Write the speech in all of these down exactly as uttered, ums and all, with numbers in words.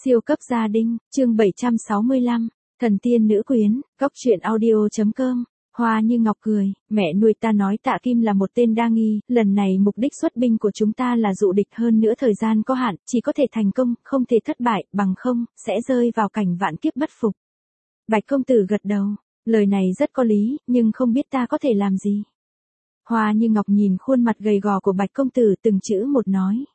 Siêu cấp gia đình, chương bảy trăm sáu mươi lăm, thần tiên nữ quyến, góc truyện audio.com. Hoa Như Ngọc cười, mẹ nuôi ta nói Tạ Kim là một tên đa nghi, lần này mục đích xuất binh của chúng ta là dụ địch, hơn nữa thời gian có hạn, chỉ có thể thành công, không thể thất bại, bằng không, sẽ rơi vào cảnh vạn kiếp bất phục. Bạch công tử gật đầu, lời này rất có lý, nhưng không biết ta có thể làm gì. Hoa Như Ngọc nhìn khuôn mặt gầy gò của Bạch công tử từng chữ một nói.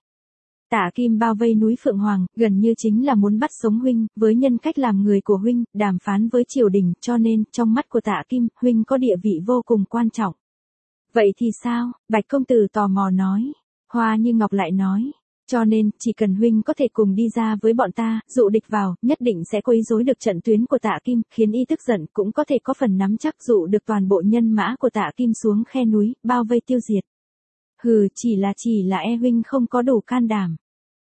Tạ Kim bao vây núi Phượng Hoàng, gần như chính là muốn bắt sống huynh, với nhân cách làm người của huynh, đàm phán với triều đình, cho nên, trong mắt của Tạ Kim, huynh có địa vị vô cùng quan trọng. Vậy thì sao? Bạch công tử tò mò nói. Hoa Như Ngọc lại nói, cho nên, chỉ cần huynh có thể cùng đi ra với bọn ta, dụ địch vào, nhất định sẽ quấy rối được trận tuyến của Tạ Kim, khiến y tức giận, cũng có thể có phần nắm chắc dụ được toàn bộ nhân mã của Tạ Kim xuống khe núi, bao vây tiêu diệt. Hừ, chỉ là chỉ là e huynh không có đủ can đảm.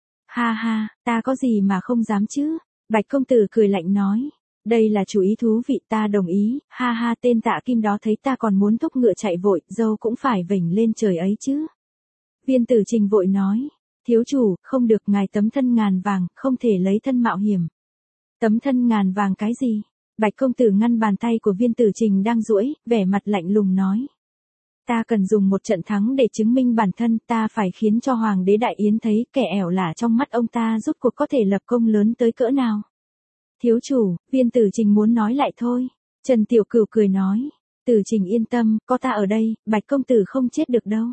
Ha ha, ta có gì mà không dám chứ? Bạch công tử cười lạnh nói. Đây là chủ ý thú vị, ta đồng ý, ha ha, tên Tạ Kim đó thấy ta còn muốn thúc ngựa chạy vội, dâu cũng phải vểnh lên trời ấy chứ. Viên Tử Trình vội nói. Thiếu chủ, không được, ngài tấm thân ngàn vàng, không thể lấy thân mạo hiểm. Tấm thân ngàn vàng cái gì? Bạch công tử ngăn bàn tay của Viên Tử Trình đang duỗi, vẻ mặt lạnh lùng nói. Ta cần dùng một trận thắng để chứng minh bản thân, ta phải khiến cho Hoàng đế Đại Yến thấy kẻ ẻo lả trong mắt ông ta rút cuộc có thể lập công lớn tới cỡ nào. Thiếu chủ, Viên Tử Trình muốn nói lại thôi. Trần Tiểu Cửu cười nói. Tử Trình yên tâm, có ta ở đây, Bạch công tử không chết được đâu.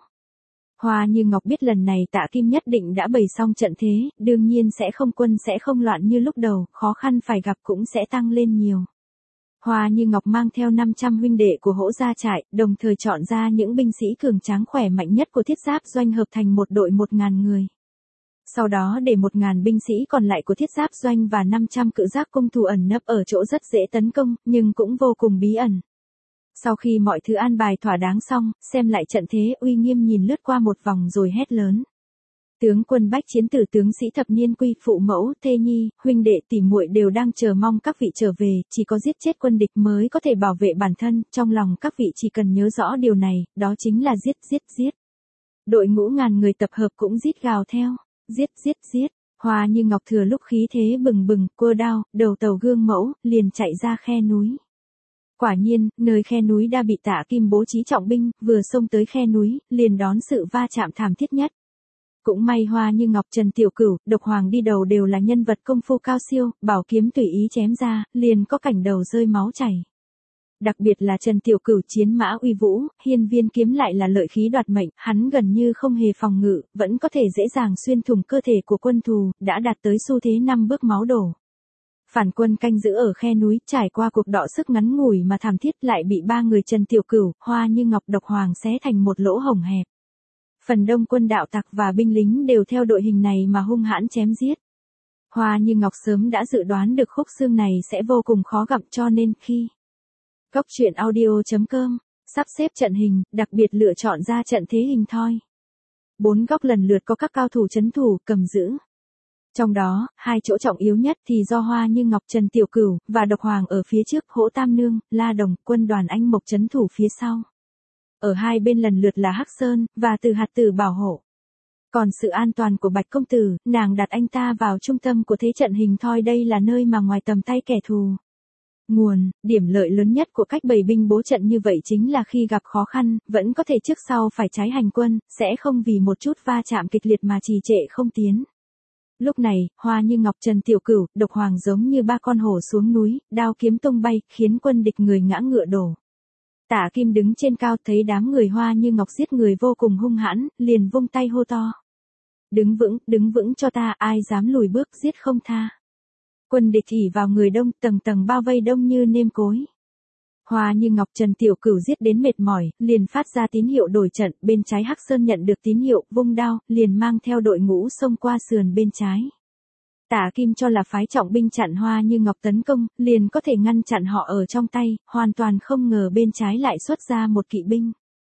Hoa Như Ngọc biết lần này Tạ Kim nhất định đã bày xong trận thế, đương nhiên sẽ không quân sẽ không loạn như lúc đầu, khó khăn phải gặp cũng sẽ tăng lên nhiều. Hoa Như Ngọc mang theo năm trăm huynh đệ của Hỗ Gia Trại, đồng thời chọn ra những binh sĩ cường tráng khỏe mạnh nhất của Thiết Giáp Doanh hợp thành một đội một ngàn người. Sau đó để một ngàn binh sĩ còn lại của Thiết Giáp Doanh và năm trăm cự giác cung thủ ẩn nấp ở chỗ rất dễ tấn công, nhưng cũng vô cùng bí ẩn. Sau khi mọi thứ an bài thỏa đáng xong, xem lại trận thế, uy nghiêm nhìn lướt qua một vòng rồi hét lớn. Tướng quân bách chiến tử tướng sĩ thập niên quy, phụ mẫu, thê nhi, huynh đệ tỷ muội đều đang chờ mong các vị trở về, chỉ có giết chết quân địch mới có thể bảo vệ bản thân, trong lòng các vị chỉ cần nhớ rõ điều này, đó chính là giết giết giết. Đội ngũ ngàn người tập hợp cũng rít gào theo, giết giết giết. Hoa Như Ngọc thừa lúc khí thế bừng bừng, cua đao, đầu tàu gương mẫu, liền chạy ra khe núi. Quả nhiên, nơi khe núi đã bị Tạ Kim bố trí trọng binh, vừa xông tới khe núi, liền đón sự va chạm thảm thiết nhất. Cũng may Hoa Như Ngọc, Trần Tiểu Cửu, Độc Hoàng đi đầu đều là nhân vật công phu cao siêu, bảo kiếm tùy ý chém ra, liền có cảnh đầu rơi máu chảy. Đặc biệt là Trần Tiểu Cửu chiến mã uy vũ, hiên viên kiếm lại là lợi khí đoạt mệnh, hắn gần như không hề phòng ngự, vẫn có thể dễ dàng xuyên thủng cơ thể của quân thù, đã đạt tới xu thế năm bước máu đổ. Phản quân canh giữ ở khe núi, trải qua cuộc đọ sức ngắn ngủi mà thảm thiết lại bị ba người Trần Tiểu Cửu, Hoa Như Ngọc, Độc Hoàng xé thành một lỗ hổng hẹp. Phần đông quân đạo tặc và binh lính đều theo đội hình này mà hung hãn chém giết. Hoa Như Ngọc sớm đã dự đoán được khúc xương này sẽ vô cùng khó gặp, cho nên khi góc truyện audio.com sắp xếp trận hình, đặc biệt lựa chọn ra trận thế hình thoi. Bốn góc lần lượt có các cao thủ trấn thủ, cầm giữ. Trong đó, hai chỗ trọng yếu nhất thì do Hoa Như Ngọc, Trần Tiểu Cửu và Độc Hoàng ở phía trước, Hỗ Tam Nương, La Đồng, quân đoàn Anh Mộc trấn thủ phía sau. Ở hai bên lần lượt là Hắc Sơn và Từ Hạt Tử bảo hộ. Còn sự an toàn của Bạch công tử, nàng đặt anh ta vào trung tâm của thế trận hình thoi, đây là nơi mà ngoài tầm tay kẻ thù. Nguồn, điểm lợi lớn nhất của cách bày binh bố trận như vậy chính là khi gặp khó khăn, vẫn có thể trước sau phải trái hành quân, sẽ không vì một chút va chạm kịch liệt mà trì trệ không tiến. Lúc này, Hoa Như Ngọc, Trần Tiểu Cửu, Độc Hoàng giống như ba con hổ xuống núi, đao kiếm tung bay, khiến quân địch người ngã ngựa đổ. Tạ Kim đứng trên cao thấy đám người Hoa Như Ngọc giết người vô cùng hung hãn, liền vung tay hô to. Đứng vững, đứng vững cho ta, ai dám lùi bước, giết không tha. Quân địch ỉ vào người đông, tầng tầng bao vây đông như nêm cối. Hoa Như Ngọc, Trần Tiểu Cửu giết đến mệt mỏi, liền phát ra tín hiệu đổi trận, bên trái Hắc Sơn nhận được tín hiệu, vung đao, liền mang theo đội ngũ xông qua sườn bên trái. Tạ Kim cho là phái trọng binh chặn Hoa Như Ngọc tấn công, liền có thể ngăn chặn họ ở trong tay, hoàn toàn không ngờ bên trái lại xuất ra một kỵ binh.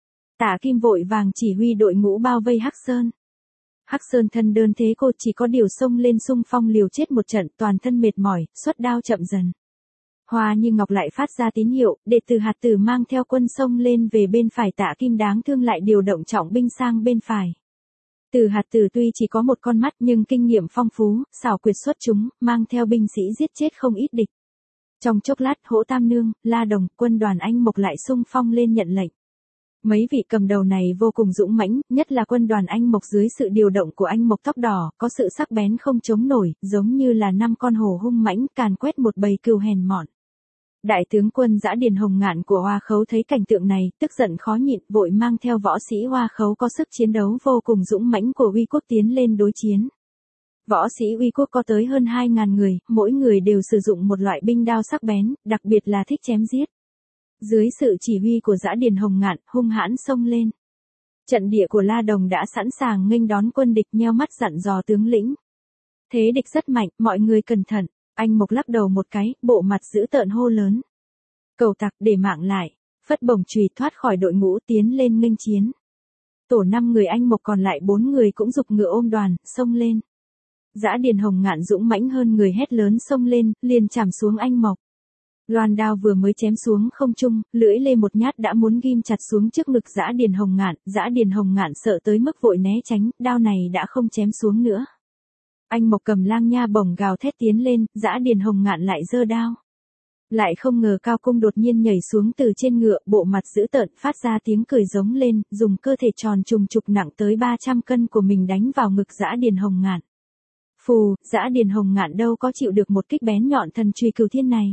Tạ Kim vội vàng chỉ huy đội ngũ bao vây Hắc Sơn. Hắc Sơn thân đơn thế cô, chỉ có điều xông lên xung phong liều chết một trận, toàn thân mệt mỏi, xuất đao chậm dần. Hoa Như Ngọc lại phát ra tín hiệu, để Từ Hạt Tử mang theo quân xông lên về bên phải. Tạ Kim đáng thương lại điều động trọng binh sang bên phải. Từ Hạt Tử tuy chỉ có một con mắt nhưng kinh nghiệm phong phú, xảo quyệt xuất chúng, mang theo binh sĩ giết chết không ít địch. Trong chốc lát Hỗ Tam Nương, La Đồng, quân đoàn Anh Mộc lại xung phong lên nhận lệnh. Mấy vị cầm đầu này vô cùng dũng mãnh, nhất là quân đoàn Anh Mộc dưới sự điều động của Anh Mộc tóc đỏ, có sự sắc bén không chống nổi, giống như là năm con hổ hung mãnh càn quét một bầy cừu hèn mọn. Đại tướng quân Dã Điền Hồng Ngạn của Hoa Khấu thấy cảnh tượng này, tức giận khó nhịn, vội mang theo võ sĩ Hoa Khấu có sức chiến đấu vô cùng dũng mãnh của Uy Quốc tiến lên đối chiến. Võ sĩ Uy Quốc có tới hơn hai ngàn người, mỗi người đều sử dụng một loại binh đao sắc bén, đặc biệt là thích chém giết. Dưới sự chỉ huy của Dã Điền Hồng Ngạn, hung hãn xông lên. Trận địa của La Đồng đã sẵn sàng nghênh đón quân địch, nheo mắt dặn dò tướng lĩnh. Thế địch rất mạnh, mọi người cẩn thận. Anh Mộc lắc đầu một cái, bộ mặt dữ tợn hô lớn. Cầu tặc, để mạng lại. Phất bổng chùy thoát khỏi đội ngũ tiến lên nghênh chiến. Tổ năm người Anh Mộc còn lại bốn người cũng giục ngựa ôm đoàn, xông lên. Dã Điền Hồng Ngạn dũng mãnh hơn người hét lớn xông lên, liền chạm xuống Anh Mộc. Loan đao vừa mới chém xuống không trung, lưỡi lê một nhát đã muốn ghim chặt xuống trước ngực Dã Điền Hồng Ngạn, Dã Điền Hồng Ngạn sợ tới mức vội né tránh, đao này đã không chém xuống nữa. Anh Mộc cầm lang nha bổng gào thét tiến lên, Dã Điền Hồng Ngạn lại giơ đao. Lại không ngờ Cao Cung đột nhiên nhảy xuống từ trên ngựa, bộ mặt dữ tợn, phát ra tiếng cười giống lên, dùng cơ thể tròn trùng trục nặng tới ba trăm cân của mình đánh vào ngực Dã Điền Hồng Ngạn. Phù, Dã Điền Hồng Ngạn đâu có chịu được một kích bén nhọn thần chùy cửu thiên này.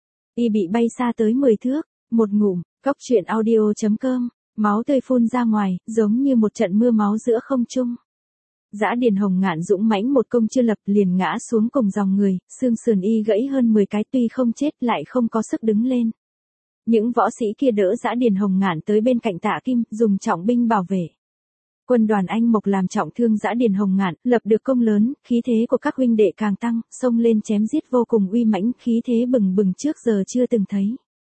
Y bị bay xa tới mười thước, một ngụm, cóc truyện audio chấm com, máu tươi phun ra ngoài, giống như một trận mưa máu giữa không trung. Dã Điền Hồng Ngạn dũng mãnh một công chưa lập liền ngã xuống cùng dòng người, xương sườn y gãy hơn mười cái, tuy không chết lại không có sức đứng lên. Những võ sĩ kia đỡ Dã Điền Hồng Ngạn tới bên cạnh Tạ Kim, dùng trọng binh bảo vệ. Quân đoàn Anh Mộc làm trọng thương Dã Điền Hồng Ngạn, lập được công lớn, khí thế của các huynh đệ càng tăng, xông lên chém giết vô cùng uy mãnh, khí thế bừng bừng trước giờ chưa từng thấy.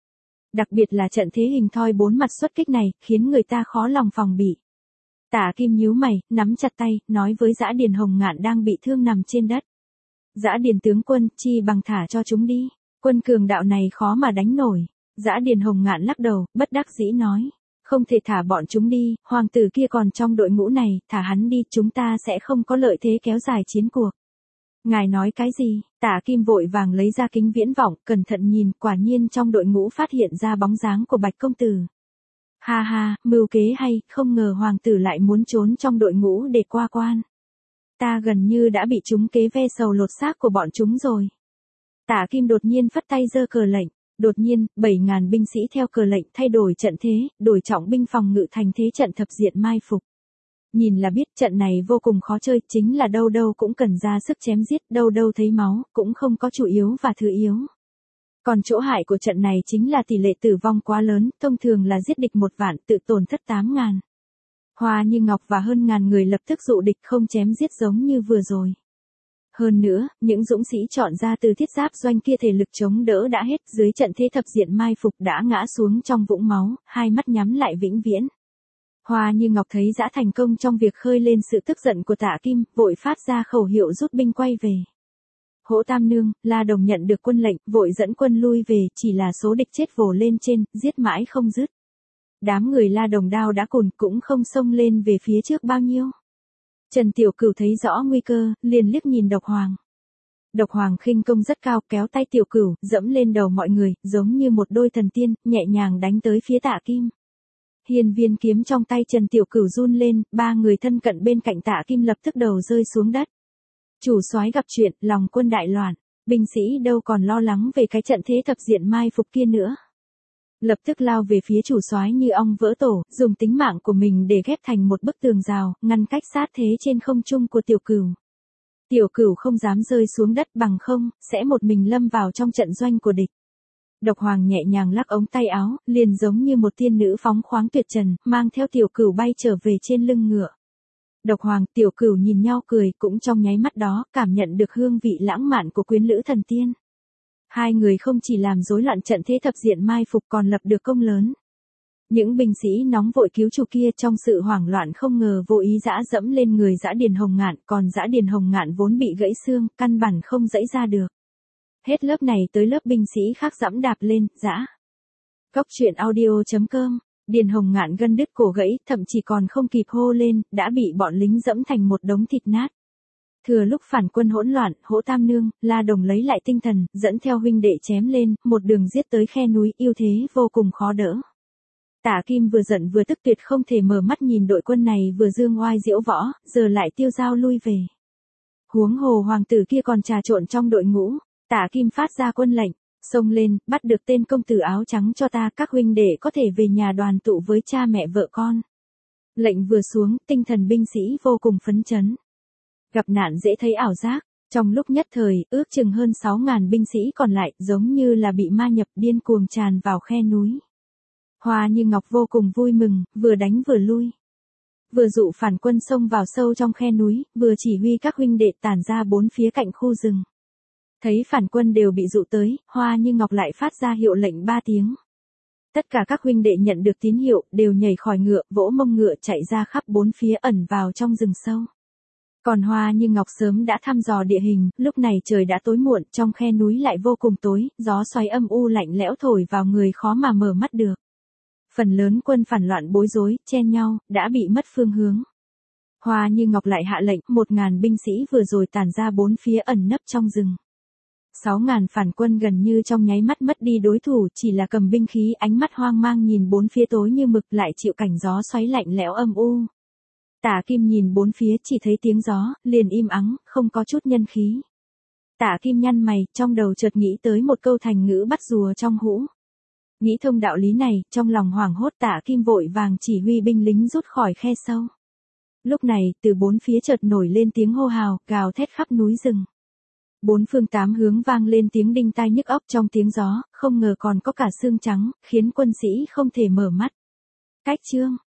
Đặc biệt là trận thế hình thoi bốn mặt xuất kích này, khiến người ta khó lòng phòng bị. Tạ Kim nhíu mày, nắm chặt tay, nói với Dã Điền Hồng Ngạn đang bị thương nằm trên đất. Dã Điền tướng quân, chi bằng thả cho chúng đi, quân cường đạo này khó mà đánh nổi. Dã Điền Hồng Ngạn lắc đầu, bất đắc dĩ nói. Không thể thả bọn chúng đi, hoàng tử kia còn trong đội ngũ này, thả hắn đi, chúng ta sẽ không có lợi thế kéo dài chiến cuộc. Ngài nói cái gì? Tạ Kim vội vàng lấy ra kính viễn vọng, cẩn thận nhìn, quả nhiên trong đội ngũ phát hiện ra bóng dáng của Bạch công tử. Ha ha, mưu kế hay, không ngờ hoàng tử lại muốn trốn trong đội ngũ để qua quan. Ta gần như đã bị chúng kế ve sầu lột xác của bọn chúng rồi. Tạ Kim đột nhiên phất tay giơ cờ lệnh. Đột nhiên, bảy ngàn binh sĩ theo cờ lệnh thay đổi trận thế, đổi trọng binh phòng ngự thành thế trận thập diện mai phục. Nhìn là biết trận này vô cùng khó chơi, chính là đâu đâu cũng cần ra sức chém giết, đâu đâu thấy máu, cũng không có chủ yếu và thứ yếu. Còn chỗ hại của trận này chính là tỷ lệ tử vong quá lớn, thông thường là giết địch một vạn, tự tổn thất tám ngàn. Hoa Như Ngọc và hơn ngàn người lập tức dụ địch không chém giết giống như vừa rồi. Hơn nữa, những dũng sĩ chọn ra từ thiết giáp doanh kia thể lực chống đỡ đã hết, dưới trận thế thập diện mai phục đã ngã xuống trong vũng máu, hai mắt nhắm lại vĩnh viễn. Hoa Như Ngọc thấy đã thành công trong việc khơi lên sự tức giận của Tạ Kim, vội phát ra khẩu hiệu rút binh quay về. Hỗ Tam Nương, La Đồng nhận được quân lệnh, vội dẫn quân lui về, chỉ là số địch chết vồ lên trên, giết mãi không dứt. Đám người La Đồng đao đã cùn, cũng không xông lên về phía trước bao nhiêu. Trần Tiểu Cửu thấy rõ nguy cơ, liền liếc nhìn Độc Hoàng. Độc Hoàng khinh công rất cao, kéo tay Tiểu Cửu, dẫm lên đầu mọi người, giống như một đôi thần tiên, nhẹ nhàng đánh tới phía Tạ Kim. Hiên viên kiếm trong tay Trần Tiểu Cửu run lên, ba người thân cận bên cạnh Tạ Kim lập tức đầu rơi xuống đất. Chủ soái gặp chuyện, lòng quân đại loạn, binh sĩ đâu còn lo lắng về cái trận thế thập diện mai phục kia nữa. Lập tức lao về phía chủ soái như ong vỡ tổ, dùng tính mạng của mình để ghép thành một bức tường rào, ngăn cách sát thế trên không trung của Tiểu Cửu. Tiểu Cửu không dám rơi xuống đất, bằng không, sẽ một mình lâm vào trong trận doanh của địch. Độc Hoàng nhẹ nhàng lắc ống tay áo, liền giống như một tiên nữ phóng khoáng tuyệt trần, mang theo Tiểu Cửu bay trở về trên lưng ngựa. Độc Hoàng, Tiểu Cửu nhìn nhau cười, cũng trong nháy mắt đó, cảm nhận được hương vị lãng mạn của quyến lữ thần tiên. Hai người không chỉ làm rối loạn trận thế thập diện mai phục còn lập được công lớn. Những binh sĩ nóng vội cứu chủ kia trong sự hoảng loạn không ngờ vô ý giã dẫm lên người Dã Điền Hồng Ngạn, còn Dã Điền Hồng Ngạn vốn bị gãy xương, căn bản không dẫy ra được. Hết lớp này tới lớp binh sĩ khác dẫm đạp lên, giã. Cóc truyện audio chấm com Điền Hồng Ngạn gân đứt cổ gãy, thậm chí còn không kịp hô lên, đã bị bọn lính dẫm thành một đống thịt nát. Thừa lúc phản quân hỗn loạn, Hỗ Tam Nương, La Đồng lấy lại tinh thần, dẫn theo huynh đệ chém lên, một đường giết tới khe núi, ưu thế vô cùng khó đỡ. Tả Kim vừa giận vừa tức tuyệt không thể mở mắt nhìn đội quân này vừa dương oai diễu võ, giờ lại tiêu dao lui về. Huống hồ hoàng tử kia còn trà trộn trong đội ngũ, Tả Kim phát ra quân lệnh, xông lên, bắt được tên công tử áo trắng cho ta, các huynh đệ có thể về nhà đoàn tụ với cha mẹ vợ con. Lệnh vừa xuống, tinh thần binh sĩ vô cùng phấn chấn. Gặp nạn dễ thấy ảo giác, trong lúc nhất thời, ước chừng hơn sáu ngàn binh sĩ còn lại, giống như là bị ma nhập điên cuồng tràn vào khe núi. Hoa Như Ngọc vô cùng vui mừng, vừa đánh vừa lui. Vừa dụ phản quân xông vào sâu trong khe núi, vừa chỉ huy các huynh đệ tản ra bốn phía cạnh khu rừng. Thấy phản quân đều bị dụ tới, Hoa Như Ngọc lại phát ra hiệu lệnh ba tiếng. Tất cả các huynh đệ nhận được tín hiệu, đều nhảy khỏi ngựa, vỗ mông ngựa chạy ra khắp bốn phía ẩn vào trong rừng sâu. Còn Hoa Như Ngọc sớm đã thăm dò địa hình, lúc này trời đã tối muộn, trong khe núi lại vô cùng tối, gió xoáy âm u lạnh lẽo thổi vào người khó mà mở mắt được. Phần lớn quân phản loạn bối rối, chen nhau, đã bị mất phương hướng. Hoa Như Ngọc lại hạ lệnh, một ngàn binh sĩ vừa rồi tản ra bốn phía ẩn nấp trong rừng. Sáu ngàn phản quân gần như trong nháy mắt mất đi đối thủ, chỉ là cầm binh khí, ánh mắt hoang mang nhìn bốn phía tối như mực, lại chịu cảnh gió xoáy lạnh lẽo âm u. Tả Kim nhìn bốn phía chỉ thấy tiếng gió, liền im ắng, không có chút nhân khí. Tả Kim nhăn mày, trong đầu chợt nghĩ tới một câu thành ngữ bắt rùa trong hũ. Nghĩ thông đạo lý này, trong lòng hoảng hốt Tả Kim vội vàng chỉ huy binh lính rút khỏi khe sâu. Lúc này, từ bốn phía chợt nổi lên tiếng hô hào, gào thét khắp núi rừng. Bốn phương tám hướng vang lên tiếng đinh tai nhức óc trong tiếng gió, không ngờ còn có cả xương trắng, khiến quân sĩ không thể mở mắt. Cách chương